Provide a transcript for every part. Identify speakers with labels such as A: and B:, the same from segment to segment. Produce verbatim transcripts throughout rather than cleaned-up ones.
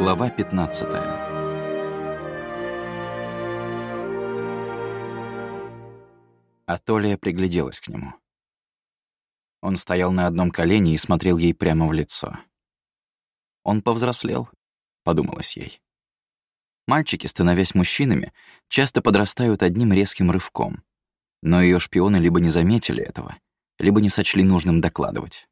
A: Глава пятнадцатая. Атолия пригляделась к нему. Он стоял на одном колене и смотрел ей прямо в лицо. «Он повзрослел», — подумалось ей. Мальчики, становясь мужчинами, часто подрастают одним резким рывком, но ее шпионы либо не заметили этого, либо не сочли нужным докладывать.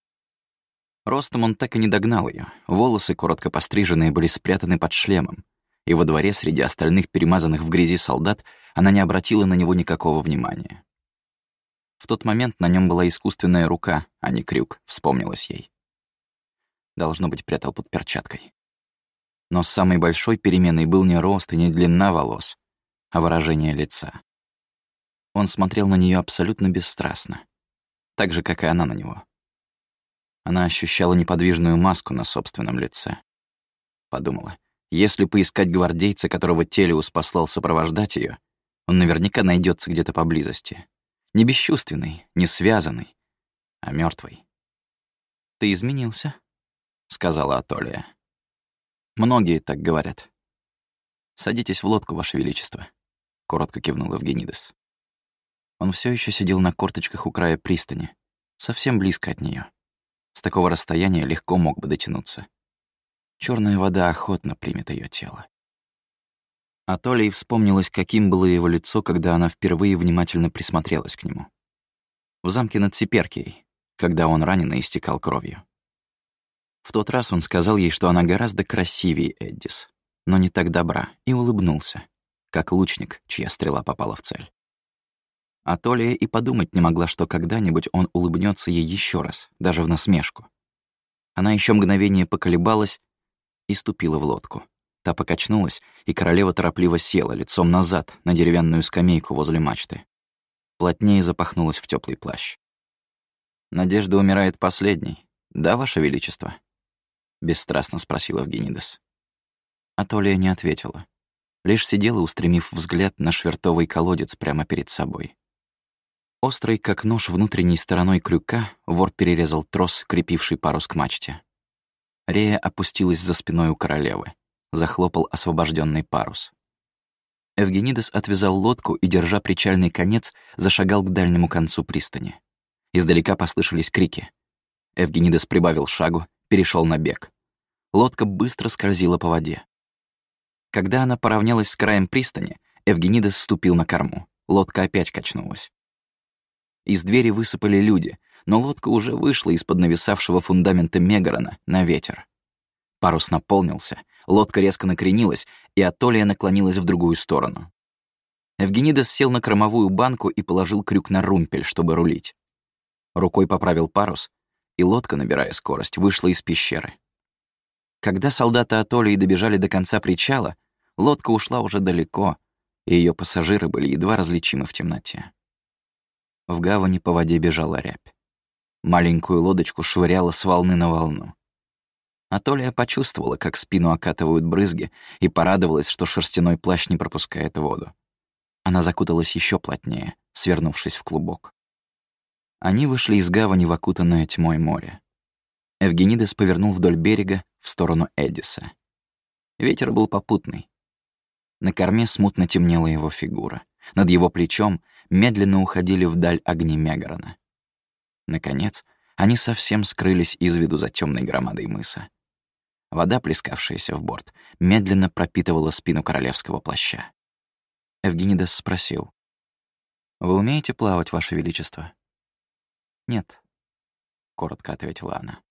A: Ростом он так и не догнал ее. Волосы, коротко постриженные, были спрятаны под шлемом, и во дворе среди остальных перемазанных в грязи солдат она не обратила на него никакого внимания. В тот момент на нем была искусственная рука, а не крюк, вспомнилось ей. Должно быть, прятал под перчаткой. Но самой большой переменой был не рост и не длина волос, а выражение лица. Он смотрел на нее абсолютно бесстрастно, так же, как и она на него. Она ощущала неподвижную маску на собственном лице. Подумала, если поискать гвардейца, которого Телиус послал сопровождать ее, он наверняка найдется где-то поблизости. Не бесчувственный, не связанный, а мертвый. «Ты изменился», — сказала Атолия. «Многие так говорят». «Садитесь в лодку, Ваше Величество», — коротко кивнул Евгенидес. Он все еще сидел на корточках у края пристани, совсем близко от нее. С такого расстояния легко мог бы дотянуться. Черная вода охотно примет ее тело. Атолии вспомнилось, каким было его лицо, когда она впервые внимательно присмотрелась к нему. В замке над Сиперкией, когда он ранен и истекал кровью. В тот раз он сказал ей, что она гораздо красивее Эддис, но не так добра, и улыбнулся, как лучник, чья стрела попала в цель. Атолия и подумать не могла, что когда-нибудь он улыбнется ей еще раз, даже в насмешку. Она еще мгновение поколебалась и ступила в лодку. Та покачнулась, и королева торопливо села лицом назад на деревянную скамейку возле мачты. Плотнее запахнулась в теплый плащ. «Надежда умирает последней, да, Ваше Величество?» — бесстрастно спросил Евгенидес. Атолия не ответила, лишь сидела, устремив взгляд на швертовый колодец прямо перед собой. Острый, как нож, внутренней стороной крюка вор перерезал трос, крепивший парус к мачте. Рея опустилась за спиной у королевы. Захлопал освобожденный парус. Евгенидес отвязал лодку и, держа причальный конец, зашагал к дальнему концу пристани. Издалека послышались крики. Евгенидес прибавил шагу, перешел на бег. Лодка быстро скользила по воде. Когда она поравнялась с краем пристани, Евгенидес ступил на корму. Лодка опять качнулась. Из двери высыпали люди, но лодка уже вышла из-под нависавшего фундамента Мегарона на ветер. Парус наполнился, лодка резко накренилась, и Атолия наклонилась в другую сторону. Евгенидес сел на кормовую банку и положил крюк на румпель, чтобы рулить. Рукой поправил парус, и лодка, набирая скорость, вышла из пещеры. Когда солдаты Атолии добежали до конца причала, лодка ушла уже далеко, и ее пассажиры были едва различимы в темноте. В гавани по воде бежала рябь. Маленькую лодочку швыряла с волны на волну. Атолия почувствовала, как спину окатывают брызги, и порадовалась, что шерстяной плащ не пропускает воду. Она закуталась еще плотнее, свернувшись в клубок. Они вышли из гавани в окутанное тьмой море. Евгенидес повернул вдоль берега в сторону Эдиса. Ветер был попутный. На корме смутно темнела его фигура. Над его плечом медленно уходили вдаль огни Мегарона. Наконец, они совсем скрылись из виду за темной громадой мыса. Вода, плескавшаяся в борт, медленно пропитывала спину королевского плаща. Евгенидес спросил: «Вы умеете плавать, Ваше Величество?» «Нет», — коротко ответила она.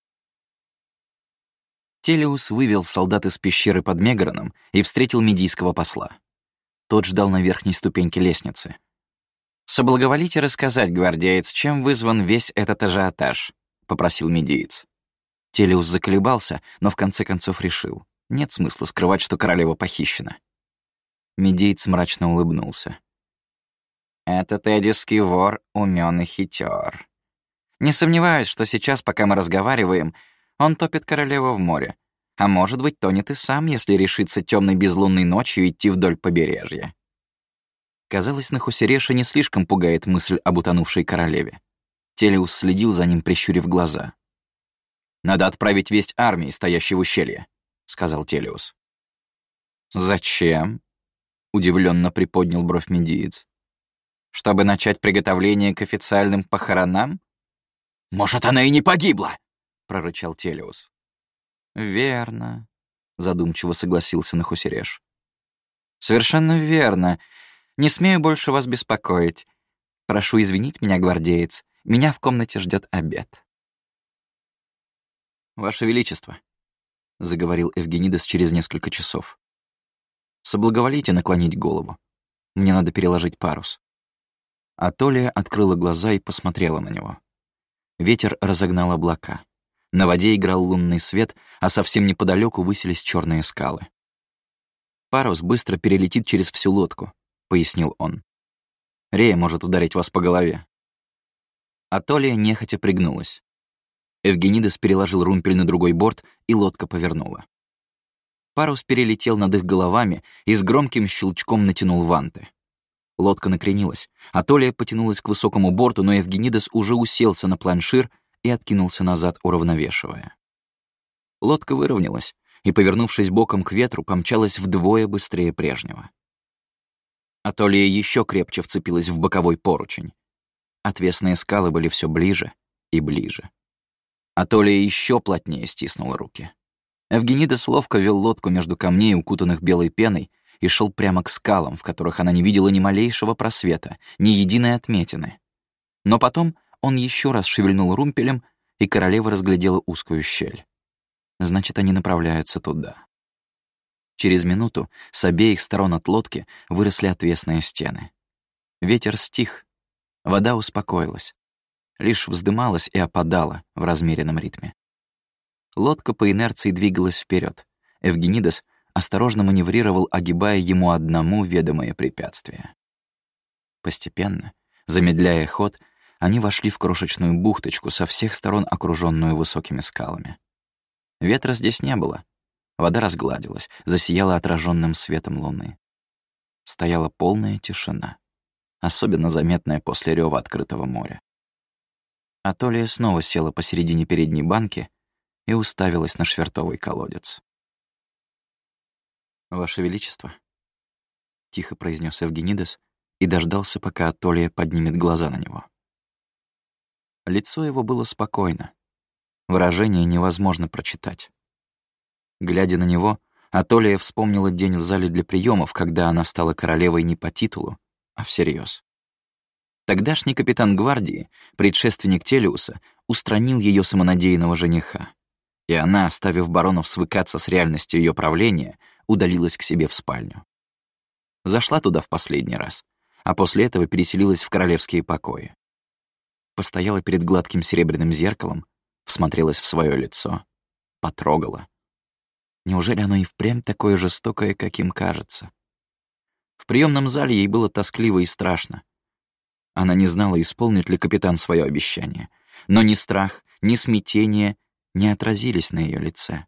A: Телиус вывел солдат из пещеры под Мегароном и встретил медийского посла. Тот ждал на верхней ступеньке лестницы. «Соблаговолите рассказать, гвардеец, чем вызван весь этот ажиотаж?» — попросил медиец. Телиус заколебался, но в конце концов решил. Нет смысла скрывать, что королева похищена. Медиец мрачно улыбнулся. «Этот эдисский вор умён и хитер. Не сомневаюсь, что сейчас, пока мы разговариваем, он топит королеву в море. А может быть, тонет и сам, если решится темной безлунной ночью идти вдоль побережья». Казалось, Нахусереша не слишком пугает мысль об утонувшей королеве. Телиус следил за ним, прищурив глаза. «Надо отправить весть армии, стоящей в ущелье. сказал Телиус. «Зачем?» — удивленно приподнял бровь медиец. «Чтобы начать приготовление к официальным похоронам?» «Может, она и не погибла!» — прорычал Телиус. «Верно», — задумчиво согласился Нахусереш. «Совершенно верно. Не смею больше вас беспокоить. Прошу извинить меня, гвардеец. Меня в комнате ждет обед». «Ваше Величество», — заговорил Эвгенидес через несколько часов, «соблаговолите наклонить голову. Мне надо переложить парус». Атолия открыла глаза и посмотрела на него. Ветер разогнал облака. На воде играл лунный свет, а совсем неподалеку высились черные скалы. «Парус быстро перелетит через всю лодку», — пояснил он. «Рея может ударить вас по голове». Атолия нехотя пригнулась. Эвгенидес переложил румпель на другой борт, и лодка повернула. Парус перелетел над их головами и с громким щелчком натянул ванты. Лодка накренилась. Атолия потянулась к высокому борту, но Эвгенидес уже уселся на планшир и откинулся назад, уравновешивая. Лодка выровнялась и, повернувшись боком к ветру, помчалась вдвое быстрее прежнего. Атолия еще крепче вцепилась в боковой поручень. Отвесные скалы были все ближе и ближе. Атолия еще плотнее стиснула руки. Эвгенидес ловко вел лодку между камней, укутанных белой пеной, и шел прямо к скалам, в которых она не видела ни малейшего просвета, ни единой отметины. Но потом он еще раз шевельнул румпелем, и королева разглядела узкую щель. Значит, они направляются туда. Через минуту с обеих сторон от лодки выросли отвесные стены. Ветер стих, вода успокоилась, лишь вздымалась и опадала в размеренном ритме. Лодка по инерции двигалась вперед. Эвгенидес осторожно маневрировал, огибая ему одному ведомое препятствие. Постепенно, замедляя ход, они вошли в крошечную бухточку, со всех сторон окруженную высокими скалами. Ветра здесь не было. Вода разгладилась, засияла отраженным светом луны. Стояла полная тишина, особенно заметная после рёва открытого моря. Атолия снова села посередине передней банки и уставилась на швертовый колодец. «Ваше Величество», — тихо произнес Эвгенидес и дождался, пока Атолия поднимет глаза на него. Лицо его было спокойно. Выражение невозможно прочитать. Глядя на него, Атолия вспомнила день в зале для приемов, когда она стала королевой не по титулу, а всерьез. Тогдашний капитан гвардии, предшественник Телиуса, устранил ее самонадеянного жениха, и она, оставив баронов свыкаться с реальностью ее правления, удалилась к себе в спальню. Зашла туда в последний раз, а после этого переселилась в королевские покои. Постояла перед гладким серебряным зеркалом, всмотрелась в свое лицо, потрогала. Неужели оно и впрямь такое жестокое, каким кажется? В приемном зале ей было тоскливо и страшно. Она не знала, исполнит ли капитан свое обещание, но ни страх, ни смятение не отразились на ее лице.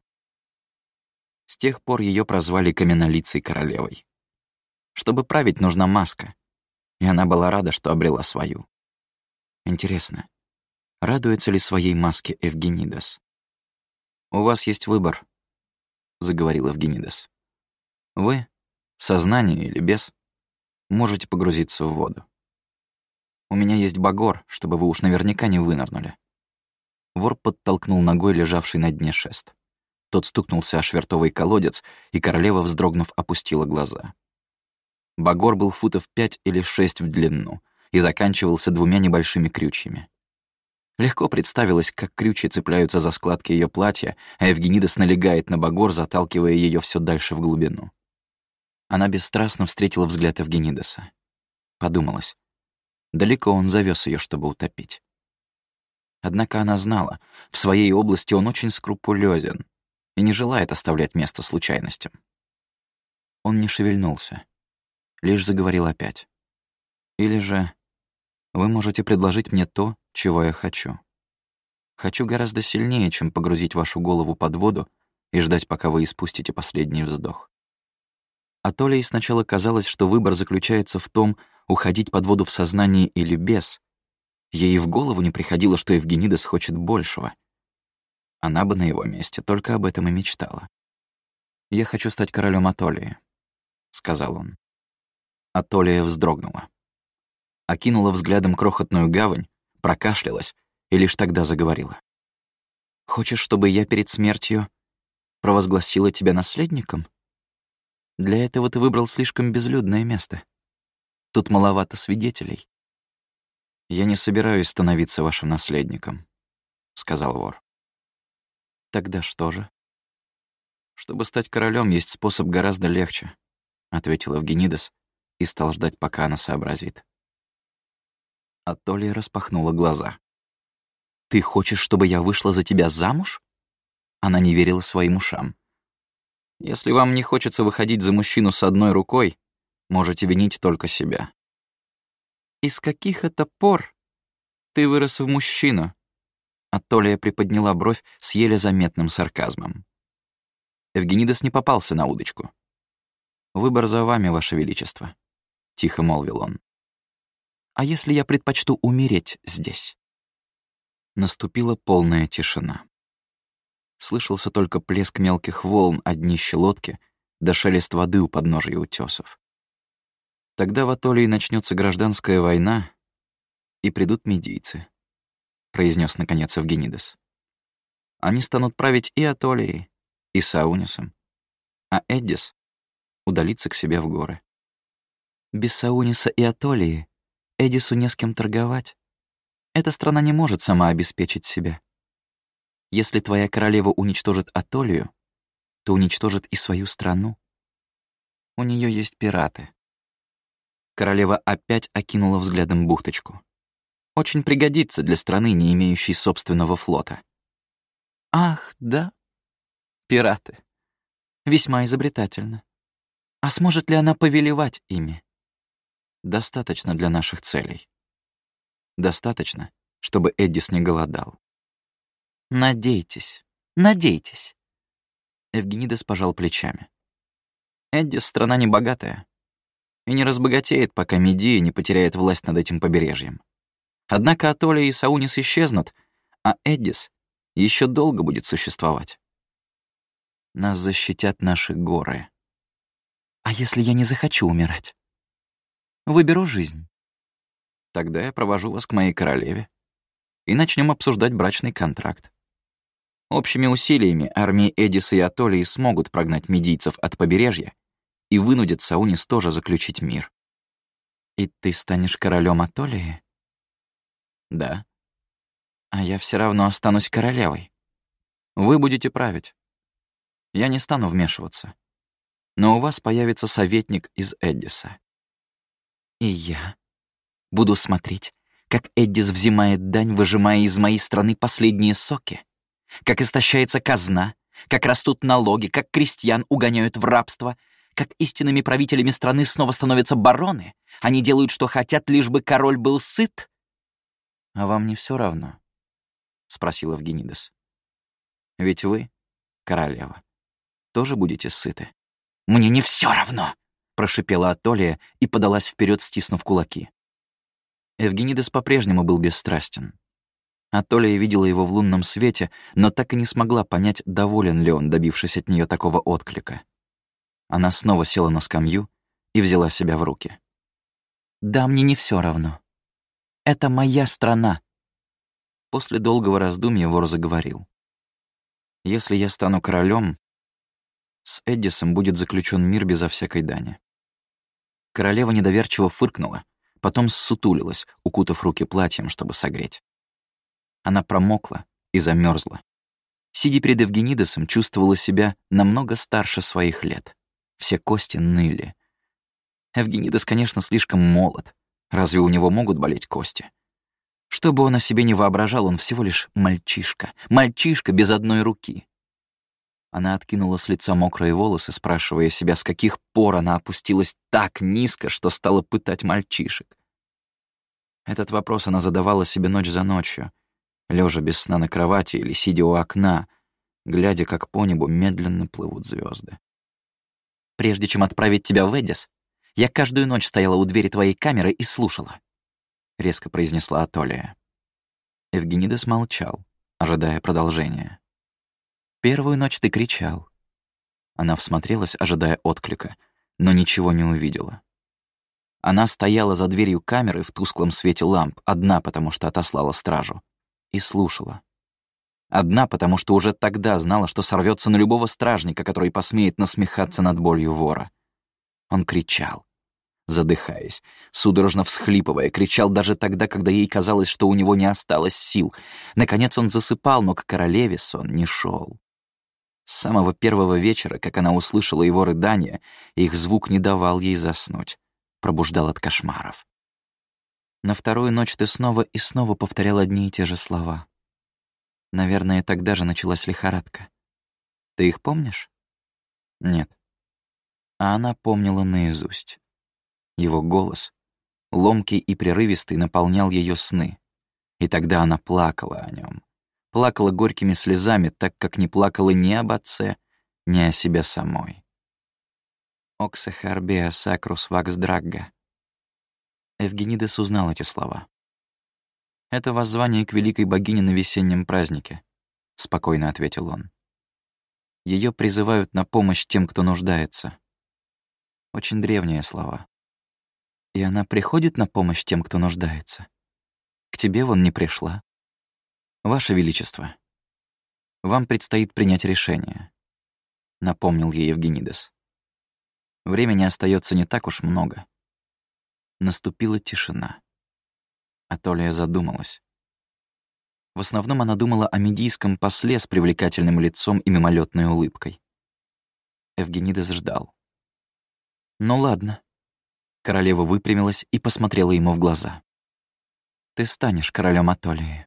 A: С тех пор ее прозвали каменнолицей королевой. Чтобы править, нужна маска, и она была рада, что обрела свою. Интересно, радуется ли своей маске Эвгенидес? «У вас есть выбор», — заговорил Эвгенидес. «Вы, в сознании или без, можете погрузиться в воду. У меня есть багор, чтобы вы уж наверняка не вынырнули». Вор подтолкнул ногой лежавший на дне шест. Тот стукнулся о швертовый колодец, и королева, вздрогнув, опустила глаза. Багор был футов пять или шесть в длину и заканчивался двумя небольшими крючьями. Легко представилось, как крючья цепляются за складки ее платья, а Эвгенидес налегает на багор, заталкивая ее все дальше в глубину. Она бесстрастно встретила взгляд Эвгенидеса. Подумалось, далеко он завез ее, чтобы утопить. Однако она знала, в своей области он очень скрупулезен и не желает оставлять место случайностям. Он не шевельнулся, лишь заговорил опять. «Или же вы можете предложить мне то, чего я хочу. Хочу гораздо сильнее, чем погрузить вашу голову под воду и ждать, пока вы испустите последний вздох». Атолии сначала казалось, что выбор заключается в том, уходить под воду в сознании или без. Ей в голову не приходило, что Эвгенидес хочет большего. Она бы на его месте только об этом и мечтала. «Я хочу стать королем Атолии», — сказал он. Атолия вздрогнула. Окинула взглядом крохотную гавань, прокашлялась и лишь тогда заговорила. «Хочешь, чтобы я перед смертью провозгласила тебя наследником? Для этого ты выбрал слишком безлюдное место. Тут маловато свидетелей». «Я не собираюсь становиться вашим наследником», — сказал вор. «Тогда что же?» «Чтобы стать королем, есть способ гораздо легче», — ответил Евгенидес и стал ждать, пока она сообразит. Атолия распахнула глаза. «Ты хочешь, чтобы я вышла за тебя замуж?» Она не верила своим ушам. «Если вам не хочется выходить за мужчину с одной рукой, можете винить только себя». «И с каких это пор ты вырос в мужчину?» Атолия приподняла бровь с еле заметным сарказмом. Евгенидес не попался на удочку. «Выбор за вами, Ваше Величество», — тихо молвил он. «А если я предпочту умереть здесь?» Наступила полная тишина. Слышался только плеск мелких волн о днище лодки да шелест воды у подножия утёсов. «Тогда в Атолии начнется гражданская война, и придут медийцы», — произнес наконец Евгенидес. «Они станут править и Атолией, и Саунисом, а Эддис удалится к себе в горы. Без Сауниса и Атолии Эдису не с кем торговать. Эта страна не может сама обеспечить себя. Если твоя королева уничтожит Атолию, то уничтожит и свою страну. У нее есть пираты». Королева опять окинула взглядом бухточку. «Очень пригодится для страны, не имеющей собственного флота». «Ах, да? Пираты. Весьма изобретательно. А сможет ли она повелевать ими?» «Достаточно для наших целей. Достаточно, чтобы Эддис не голодал». «Надейтесь, надейтесь». Евгенидес пожал плечами. «Эддис — страна небогатая и не разбогатеет, пока Медея не потеряет власть над этим побережьем. Однако Атолия и Саунис исчезнут, а Эддис еще долго будет существовать. Нас защитят наши горы. А если я не захочу умирать? Выберу жизнь. Тогда я провожу вас к моей королеве и начнем обсуждать брачный контракт. Общими усилиями армии Эдиса и Атолии смогут прогнать медийцев от побережья и вынудят Саунис тоже заключить мир. И ты станешь королем Атолии? Да. А я все равно останусь королевой. Вы будете править. Я не стану вмешиваться. Но у вас появится советник из Эддиса. И я буду смотреть, как Эддис взимает дань, выжимая из моей страны последние соки, как истощается казна, как растут налоги, как крестьян угоняют в рабство, как истинными правителями страны снова становятся бароны. Они делают, что хотят, лишь бы король был сыт. «А вам не все равно?» — спросил Евгенидес. «Ведь вы, королева, тоже будете сыты». «Мне не все равно!» — прошипела Атолия и подалась вперед, стиснув кулаки. Евгенидес по-прежнему был бесстрастен. Атолия видела его в лунном свете, но так и не смогла понять, доволен ли он, добившись от нее такого отклика. Она снова села на скамью и взяла себя в руки. «Да, мне не все равно. Это моя страна». После долгого раздумья вор заговорил. «Если я стану королем, с Эддисом будет заключен мир безо всякой дани». Королева недоверчиво фыркнула, потом ссутулилась, укутав руки платьем, чтобы согреть. Она промокла и замерзла. Сидя перед Евгенидесом, чувствовала себя намного старше своих лет. Все кости ныли. Евгенидес, конечно, слишком молод. Разве у него могут болеть кости? Что бы он о себе не воображал, он всего лишь мальчишка. Мальчишка без одной руки. Она откинула с лица мокрые волосы, спрашивая себя, с каких пор она опустилась так низко, что стала пытать мальчишек. Этот вопрос она задавала себе ночь за ночью, лежа без сна на кровати или сидя у окна, глядя, как по небу медленно плывут звезды. «Прежде чем отправить тебя в Эддис, я каждую ночь стояла у двери твоей камеры и слушала», — резко произнесла Атолия. Евгенидес молчал, ожидая продолжения. «Первую ночь ты кричал, Она всмотрелась, ожидая отклика, но ничего не увидела. Она стояла за дверью камеры в тусклом свете ламп, одна, потому что отослала стражу, и слушала. Одна, потому что уже тогда знала, что сорвется на любого стражника, который посмеет насмехаться над болью вора. Он кричал, задыхаясь, судорожно всхлипывая, кричал даже тогда, когда ей казалось, что у него не осталось сил. Наконец он засыпал, но к королеве сон не шел. С самого первого вечера, как она услышала его рыдания, их звук не давал ей заснуть, пробуждал от кошмаров. На вторую ночь ты снова и снова повторял одни и те же слова. Наверное, тогда же началась лихорадка. Ты их помнишь? Нет. А она помнила наизусть. Его голос, ломкий и прерывистый, наполнял ее сны. И тогда она плакала о нем. Плакала горькими слезами, так как не плакала ни об отце, ни о себе самой. «Оксе харбеа сакрус вакс драгга». Эвгенидес узнал эти слова. «Это воззвание к великой богине на весеннем празднике», — спокойно ответил он. Ее призывают на помощь тем, кто нуждается. Очень древние слова. И она приходит на помощь тем, кто нуждается. К тебе вон не пришла. Ваше Величество, вам предстоит принять решение, — напомнил ей Евгенидес. Времени остается не так уж много. Наступила тишина. Атолия задумалась. В основном она думала о медийском после с привлекательным лицом и мимолетной улыбкой. Евгенидес ждал. «Ну ладно». Королева выпрямилась и посмотрела ему в глаза. «Ты станешь королем Атолии.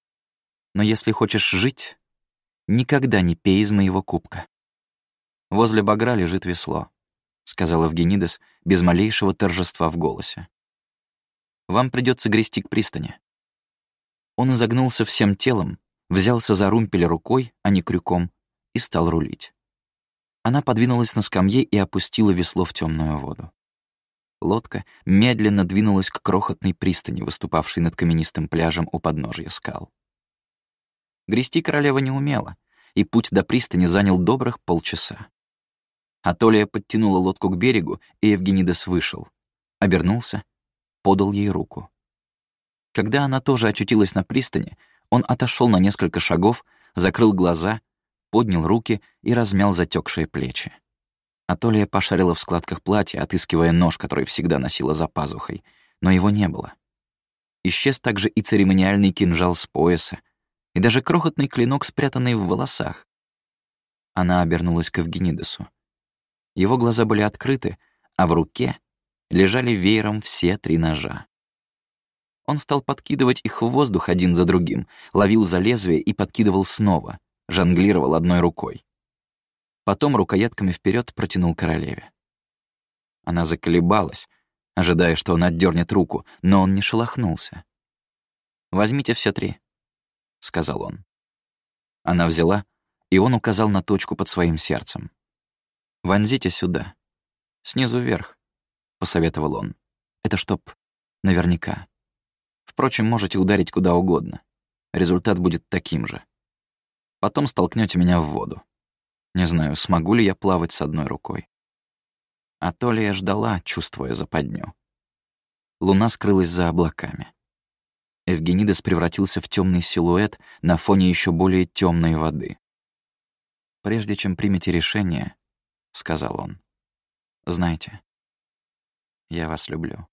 A: Но если хочешь жить, никогда не пей из моего кубка. Возле багра лежит весло», — сказал Евгенидес без малейшего торжества в голосе. «Вам придется грести к пристани». Он изогнулся всем телом, взялся за румпель рукой, а не крюком, и стал рулить. Она подвинулась на скамье и опустила весло в темную воду. Лодка медленно двинулась к крохотной пристани, выступавшей над каменистым пляжем у подножья скал. Грести королева не умела, и путь до пристани занял добрых полчаса. Атолия подтянула лодку к берегу, и Евгенидес вышел. Обернулся, подал ей руку. Когда она тоже очутилась на пристани, он отошел на несколько шагов, закрыл глаза, поднял руки и размял затекшие плечи. Атолия пошарила в складках платья, отыскивая нож, который всегда носила за пазухой, но его не было. Исчез также и церемониальный кинжал с пояса, и даже крохотный клинок, спрятанный в волосах. Она обернулась к Евгенидесу. Его глаза были открыты, а в руке лежали веером все три ножа. Он стал подкидывать их в воздух один за другим, ловил за лезвие и подкидывал снова, жонглировал одной рукой. Потом рукоятками вперед протянул королеве. Она заколебалась, ожидая, что он отдернет руку, но он не шелохнулся. «Возьмите все три», — сказал он. Она взяла, и он указал на точку под своим сердцем. «Вонзите сюда, снизу вверх», — посоветовал он. «Это чтоб наверняка. Впрочем, можете ударить куда угодно. Результат будет таким же. Потом столкнете меня в воду. Не знаю, смогу ли я плавать с одной рукой». Атолия ждала, чувствуя западню. Луна скрылась за облаками. Евгенидес превратился в темный силуэт на фоне еще более темной воды. «Прежде чем примете решение, — сказал он, — знайте, я вас люблю».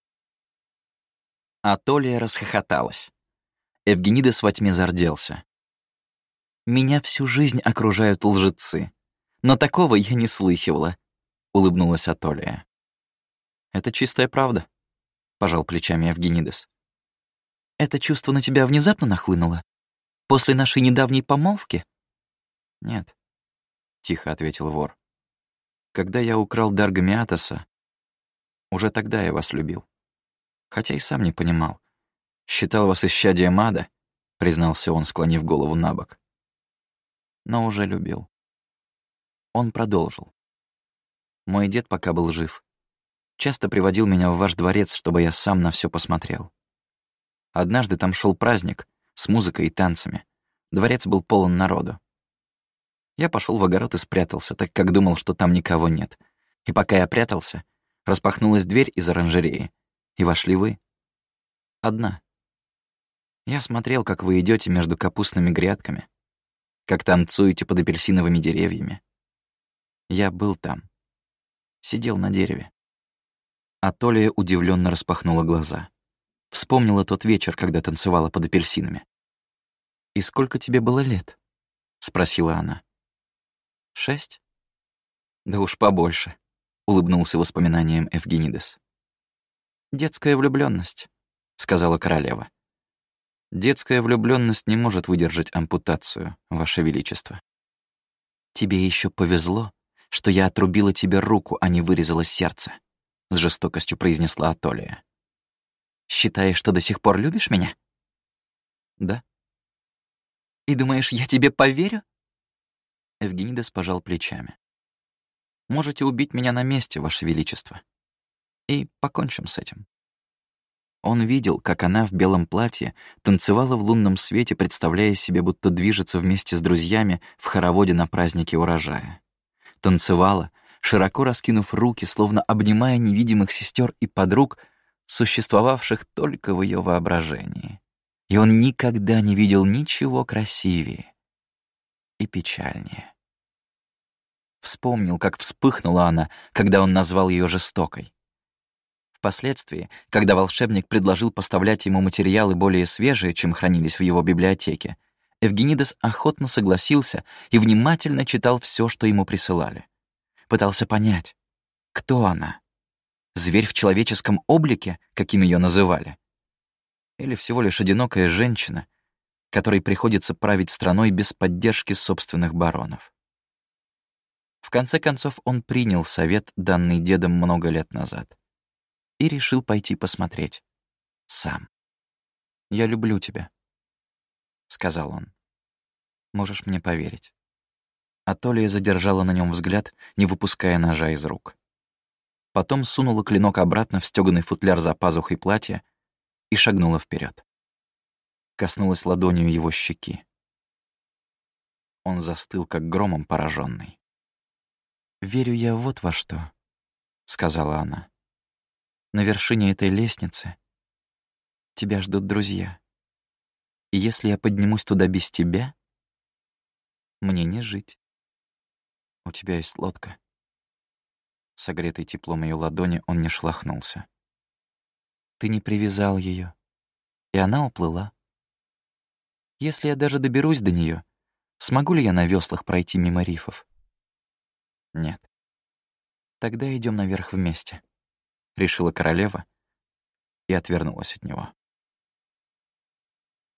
A: Атолия расхохоталась. Евгенидес во тьме зарделся. «Меня всю жизнь окружают лжецы, но такого я не слыхивала», — улыбнулась Атолия. «Это чистая правда», — пожал плечами Евгенидес. «Это чувство на тебя внезапно нахлынуло? После нашей недавней помолвки?» «Нет», — тихо ответил вор. «Когда я украл дар Гамиатоса, уже тогда я вас любил. Хотя и сам не понимал. Считал вас исчадием ада», — признался он, склонив голову на бок. «Но уже любил». Он продолжил. «Мой дед, пока был жив, часто приводил меня в ваш дворец, чтобы я сам на все посмотрел. Однажды там шел праздник с музыкой и танцами. Дворец был полон народу. Я пошел в огород и спрятался, так как думал, что там никого нет. И пока я прятался, распахнулась дверь из оранжереи, и вошли вы. Одна. Я смотрел, как вы идете между капустными грядками, как танцуете под апельсиновыми деревьями. Я был там. Сидел на дереве. А Толия удивленно распахнула глаза. Вспомнила тот вечер, когда танцевала под апельсинами. «И сколько тебе было лет?» — спросила она. «Шесть?» «Да уж побольше», — улыбнулся воспоминанием Эвгенидес. «Детская влюблённость», — сказала королева. «Детская влюблённость не может выдержать ампутацию, Ваше Величество. Тебе ещё повезло, что я отрубила тебе руку, а не вырезала сердце», — с жестокостью произнесла Атолия. «Считаешь, что до сих пор любишь меня?» «Да». «И думаешь, я тебе поверю?» Эвгенидес пожал плечами. «Можете убить меня на месте, Ваше Величество. И покончим с этим». Он видел, как она в белом платье танцевала в лунном свете, представляя себе, будто движется вместе с друзьями в хороводе на празднике урожая. Танцевала, широко раскинув руки, словно обнимая невидимых сестер и подруг, существовавших только в ее воображении. И он никогда не видел ничего красивее и печальнее. Вспомнил, как вспыхнула она, когда он назвал ее жестокой. Впоследствии, когда волшебник предложил поставлять ему материалы более свежие, чем хранились в его библиотеке, Эвгенидес охотно согласился и внимательно читал все, что ему присылали. Пытался понять, кто она? Зверь в человеческом облике, каким ее называли? Или всего лишь одинокая женщина, которой приходится править страной без поддержки собственных баронов? В конце концов, он принял совет, данный дедом много лет назад, и решил пойти посмотреть сам. «Я люблю тебя», — сказал он. «Можешь мне поверить». Атолия задержала на нем взгляд, не выпуская ножа из рук. Потом сунула клинок обратно в стёганый футляр за пазухой платья и шагнула вперед. Коснулась ладонью его щеки. Он застыл, как громом пораженный. «Верю я вот во что», — сказала она. «На вершине этой лестницы тебя ждут друзья. И если я поднимусь туда без тебя, мне не жить. У тебя есть лодка». Согретый теплом ее ладони, он не шелохнулся. «Ты не привязал ее, и она уплыла. Если я даже доберусь до нее, смогу ли я на веслах пройти мимо рифов?» «Нет». «Тогда идем наверх вместе», — решила королева и отвернулась от него.